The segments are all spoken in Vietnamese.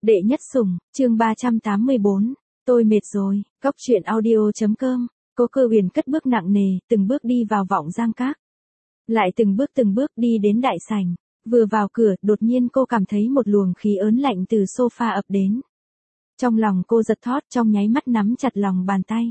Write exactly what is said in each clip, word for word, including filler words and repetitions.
Đệ nhất sủng, chương ba trăm tám mươi bốn, tôi mệt rồi, cóc truyện audio.com, Cố Cơ Huyền cất bước nặng nề, từng bước đi vào Vọng Giang Các. Lại từng bước từng bước đi đến đại sảnh, vừa vào cửa, đột nhiên cô cảm thấy một luồng khí ớn lạnh từ sofa ập đến. Trong lòng cô giật thót, trong nháy mắt nắm chặt lòng bàn tay.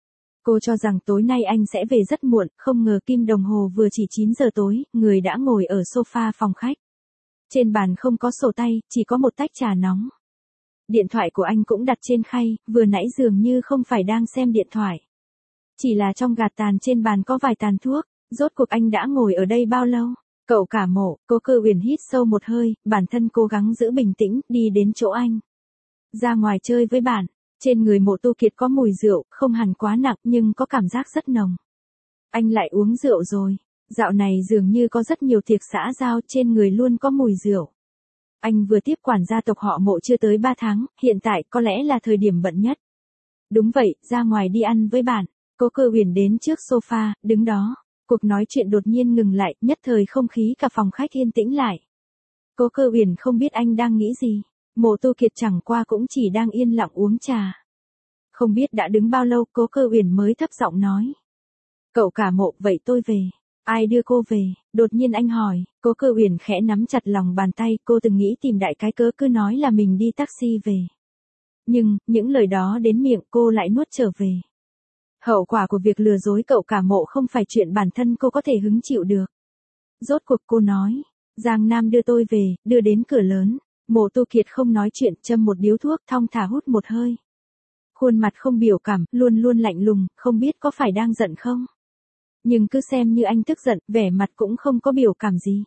Cô cho rằng tối nay anh sẽ về rất muộn, không ngờ kim đồng hồ vừa chỉ chín giờ tối, người đã ngồi ở sofa phòng khách. Trên bàn không có sổ tay, chỉ có một tách trà nóng. Điện thoại của anh cũng đặt trên khay, vừa nãy dường như không phải đang xem điện thoại. Chỉ là trong gạt tàn trên bàn có vài tàn thuốc, rốt cuộc anh đã ngồi ở đây bao lâu? Cậu Cả Mộ, Cố Cơ Huyền hít sâu một hơi, bản thân cố gắng giữ bình tĩnh, đi đến chỗ anh. Ra ngoài chơi với bạn, trên người Mộ Tu Kiệt có mùi rượu, không hẳn quá nặng nhưng có cảm giác rất nồng. Anh lại uống rượu rồi, dạo này dường như có rất nhiều tiệc xã giao, trên người luôn có mùi rượu. Anh vừa tiếp quản gia tộc họ Mộ chưa tới ba tháng, hiện tại có lẽ là thời điểm bận nhất. Đúng vậy, ra ngoài đi ăn với bạn. Cố Cơ Huyền đến trước sofa, đứng đó. Cuộc nói chuyện đột nhiên ngừng lại, nhất thời không khí cả phòng khách yên tĩnh lại. Cố Cơ Huyền không biết anh đang nghĩ gì. Mộ Tu Kiệt chẳng qua cũng chỉ đang yên lặng uống trà. Không biết đã đứng bao lâu, Cố Cơ Huyền mới thấp giọng nói. Cậu Cả Mộ, vậy tôi về. Ai đưa cô về? Đột nhiên anh hỏi. Cố Cơ Huyền khẽ nắm chặt lòng bàn tay, cô từng nghĩ tìm đại cái cớ cứ nói là mình đi taxi về. Nhưng, những lời đó đến miệng cô lại nuốt trở về. Hậu quả của việc lừa dối Cậu Cả Mộ không phải chuyện bản thân cô có thể hứng chịu được. Rốt cuộc cô nói, Giang Nam đưa tôi về, đưa đến cửa lớn. Mộ Tu Kiệt không nói chuyện, châm một điếu thuốc, thong thả hút một hơi. Khuôn mặt không biểu cảm, luôn luôn lạnh lùng, không biết có phải đang giận không. Nhưng cứ xem như anh tức giận, vẻ mặt cũng không có biểu cảm gì.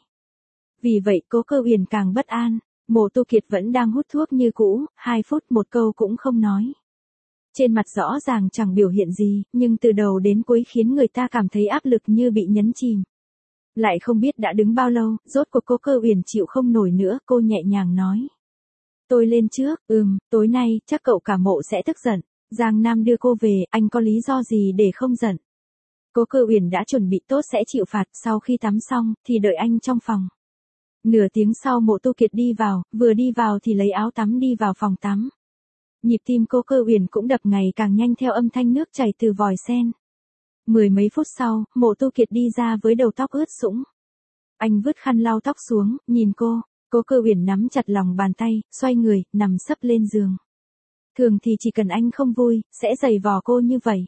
Vì vậy Cố Cơ Huyền càng bất an. Mộ Tu Kiệt vẫn đang hút thuốc như cũ, hai phút một câu cũng không nói. Trên mặt rõ ràng chẳng biểu hiện gì, nhưng từ đầu đến cuối khiến người ta cảm thấy áp lực như bị nhấn chìm. Lại không biết đã đứng bao lâu, rốt cuộc Cố Cơ Huyền chịu không nổi nữa, cô nhẹ nhàng nói. Tôi lên trước, ừm, tối nay, chắc Cậu Cả Mộ sẽ tức giận. Giang Nam đưa cô về, anh có lý do gì để không giận? Cố Cơ Huyền đã chuẩn bị tốt sẽ chịu phạt, sau khi tắm xong, thì đợi anh trong phòng. Nửa tiếng sau Mộ Tu Kiệt đi vào, vừa đi vào thì lấy áo tắm đi vào phòng tắm. Nhịp tim Cố Cơ Huyền cũng đập ngày càng nhanh theo âm thanh nước chảy từ vòi sen. Mười mấy phút sau, Mộ Tu Kiệt đi ra với đầu tóc ướt sũng. Anh vứt khăn lau tóc xuống, nhìn cô. Cố Cơ Huyền nắm chặt lòng bàn tay, xoay người, nằm sấp lên giường. Thường thì chỉ cần anh không vui, sẽ giày vò cô như vậy.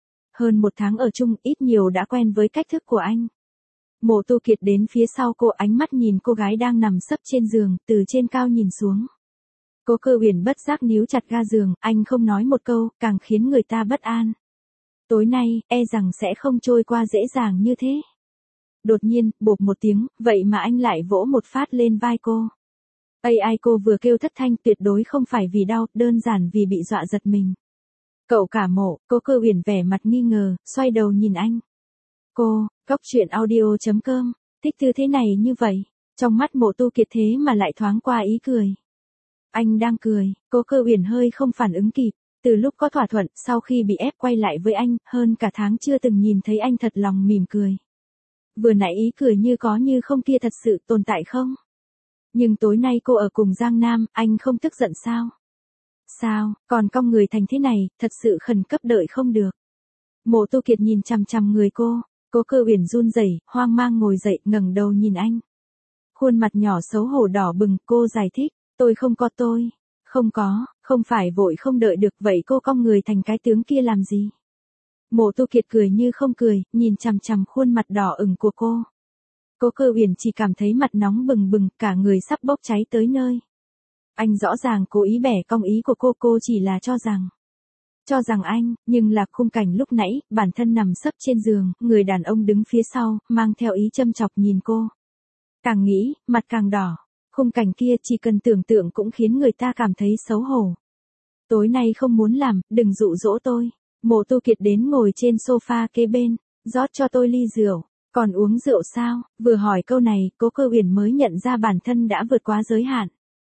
Hơn một tháng ở chung, ít nhiều đã quen với cách thức của anh. Mộ Tu Kiệt đến phía sau cô, ánh mắt nhìn cô gái đang nằm sấp trên giường, từ trên cao nhìn xuống. Cố Cơ Huyền bất giác níu chặt ga giường, anh không nói một câu, càng khiến người ta bất an. Tối nay, e rằng sẽ không trôi qua dễ dàng như thế. Đột nhiên, bộp một tiếng, vậy mà anh lại vỗ một phát lên vai cô. Ây ai, cô vừa kêu thất thanh, tuyệt đối không phải vì đau, đơn giản vì bị dọa giật mình. Cậu Cả Mộ, Cố Cơ Huyền vẻ mặt nghi ngờ, xoay đầu nhìn anh. Cô, cóc truyện audio.com, thích tư thế này như vậy. Trong mắt Mộ Tu Kiệt thế mà lại thoáng qua ý cười. Anh đang cười, Cố Cơ Huyền hơi không phản ứng kịp. Từ lúc có thỏa thuận, sau khi bị ép quay lại với anh, hơn cả tháng chưa từng nhìn thấy anh thật lòng mỉm cười. Vừa nãy ý cười như có như không kia thật sự tồn tại không? Nhưng tối nay cô ở cùng Giang Nam, anh không tức giận sao? Sao, còn cong người thành thế này, thật sự khẩn cấp đợi không được. Mộ Tu Kiệt nhìn chằm chằm người cô, Cố Cơ Huyền run rẩy, hoang mang ngồi dậy, ngẩng đầu nhìn anh. Khuôn mặt nhỏ xấu hổ đỏ bừng, cô giải thích, tôi không có tôi, không có, không phải vội không đợi được, vậy cô cong người thành cái tướng kia làm gì? Mộ Tu Kiệt cười như không cười, nhìn chằm chằm khuôn mặt đỏ ửng của cô. Cố Cơ Huyền chỉ cảm thấy mặt nóng bừng bừng, cả người sắp bốc cháy tới nơi. Anh rõ ràng cố ý bẻ cong ý của cô, cô chỉ là cho rằng. Cho rằng anh, nhưng là khung cảnh lúc nãy, bản thân nằm sấp trên giường, người đàn ông đứng phía sau, mang theo ý châm chọc nhìn cô. Càng nghĩ, mặt càng đỏ. Khung cảnh kia chỉ cần tưởng tượng cũng khiến người ta cảm thấy xấu hổ. Tối nay không muốn làm, đừng dụ dỗ tôi. Mộ Tu Kiệt đến ngồi trên sofa kế bên, rót cho tôi ly rượu. Còn uống rượu sao? Vừa hỏi câu này, Cố Cơ Huyền mới nhận ra bản thân đã vượt quá giới hạn.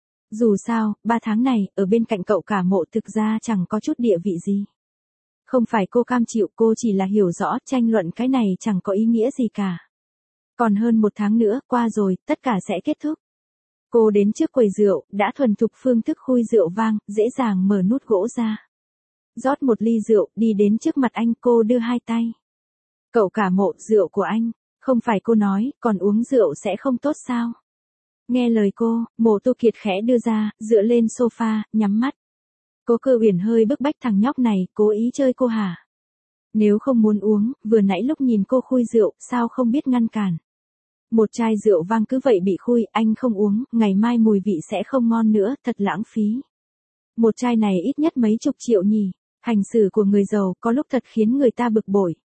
Dù sao, ba tháng này, ở bên cạnh Cậu Cả Mộ thực ra chẳng có chút địa vị gì. Không phải cô cam chịu, cô chỉ là hiểu rõ, tranh luận cái này chẳng có ý nghĩa gì cả. Còn hơn một tháng nữa, qua rồi, tất cả sẽ kết thúc. Cô đến trước quầy rượu, đã thuần thục phương thức khui rượu vang, dễ dàng mở nút gỗ ra. Rót một ly rượu, đi đến trước mặt anh, cô đưa hai tay. Cậu Cả Mộ, rượu của anh. Không phải cô nói, còn uống rượu sẽ không tốt sao? Nghe lời cô, Mộ Tô Kiệt khẽ đưa ra, dựa lên sofa, nhắm mắt. Cố Cơ Uyển hơi bức bách thằng nhóc này, cố ý chơi cô hả? Nếu không muốn uống, vừa nãy lúc nhìn cô khui rượu, sao không biết ngăn cản? Một chai rượu vang cứ vậy bị khui, anh không uống, ngày mai mùi vị sẽ không ngon nữa, thật lãng phí. Một chai này ít nhất mấy chục triệu nhỉ, hành xử của người giàu có lúc thật khiến người ta bực bội.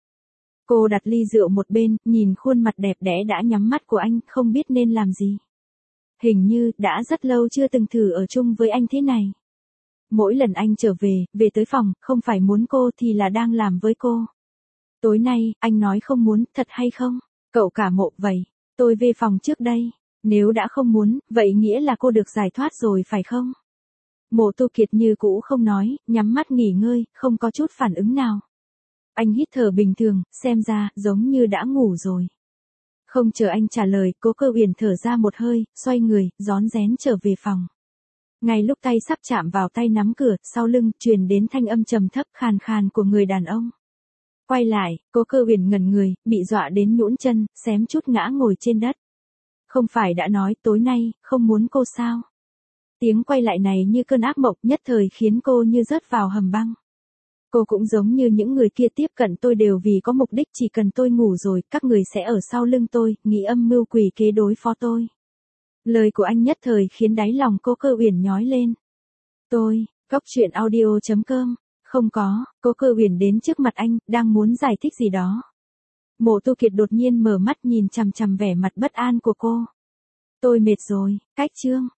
Cô đặt ly rượu một bên, nhìn khuôn mặt đẹp đẽ đã nhắm mắt của anh, không biết nên làm gì. Hình như, đã rất lâu chưa từng thử ở chung với anh thế này. Mỗi lần anh trở về, về tới phòng, không phải muốn cô thì là đang làm với cô. Tối nay, anh nói không muốn, thật hay không? Cậu Cả Mộ, vậy, tôi về phòng trước đây. Nếu đã không muốn, vậy nghĩa là cô được giải thoát rồi phải không? Mộ Tô Kiệt như cũ không nói, nhắm mắt nghỉ ngơi, không có chút phản ứng nào. Anh hít thở bình thường, xem ra, giống như đã ngủ rồi. Không chờ anh trả lời, Cố Cơ Uyển thở ra một hơi, xoay người, rón rén trở về phòng. Ngay lúc tay sắp chạm vào tay nắm cửa, sau lưng, truyền đến thanh âm trầm thấp khàn khàn của người đàn ông. Quay lại, Cố Cơ Uyển ngẩn người, bị dọa đến nhũn chân, xém chút ngã ngồi trên đất. Không phải đã nói tối nay, không muốn cô sao? Tiếng quay lại này như cơn ác mộng, nhất thời khiến cô như rớt vào hầm băng. Cô cũng giống như những người kia tiếp cận tôi đều vì có mục đích, chỉ cần tôi ngủ rồi, các người sẽ ở sau lưng tôi, nghĩ âm mưu quỷ kế đối phó tôi. Lời của anh nhất thời khiến đáy lòng Cố Cơ Uyển nhói lên. Tôi, Cốc Truyện Audio chấm com, không có, Cố Cơ Uyển đến trước mặt anh, đang muốn giải thích gì đó. Mộ Tô Kiệt đột nhiên mở mắt nhìn chằm chằm vẻ mặt bất an của cô. Tôi mệt rồi, cách chương.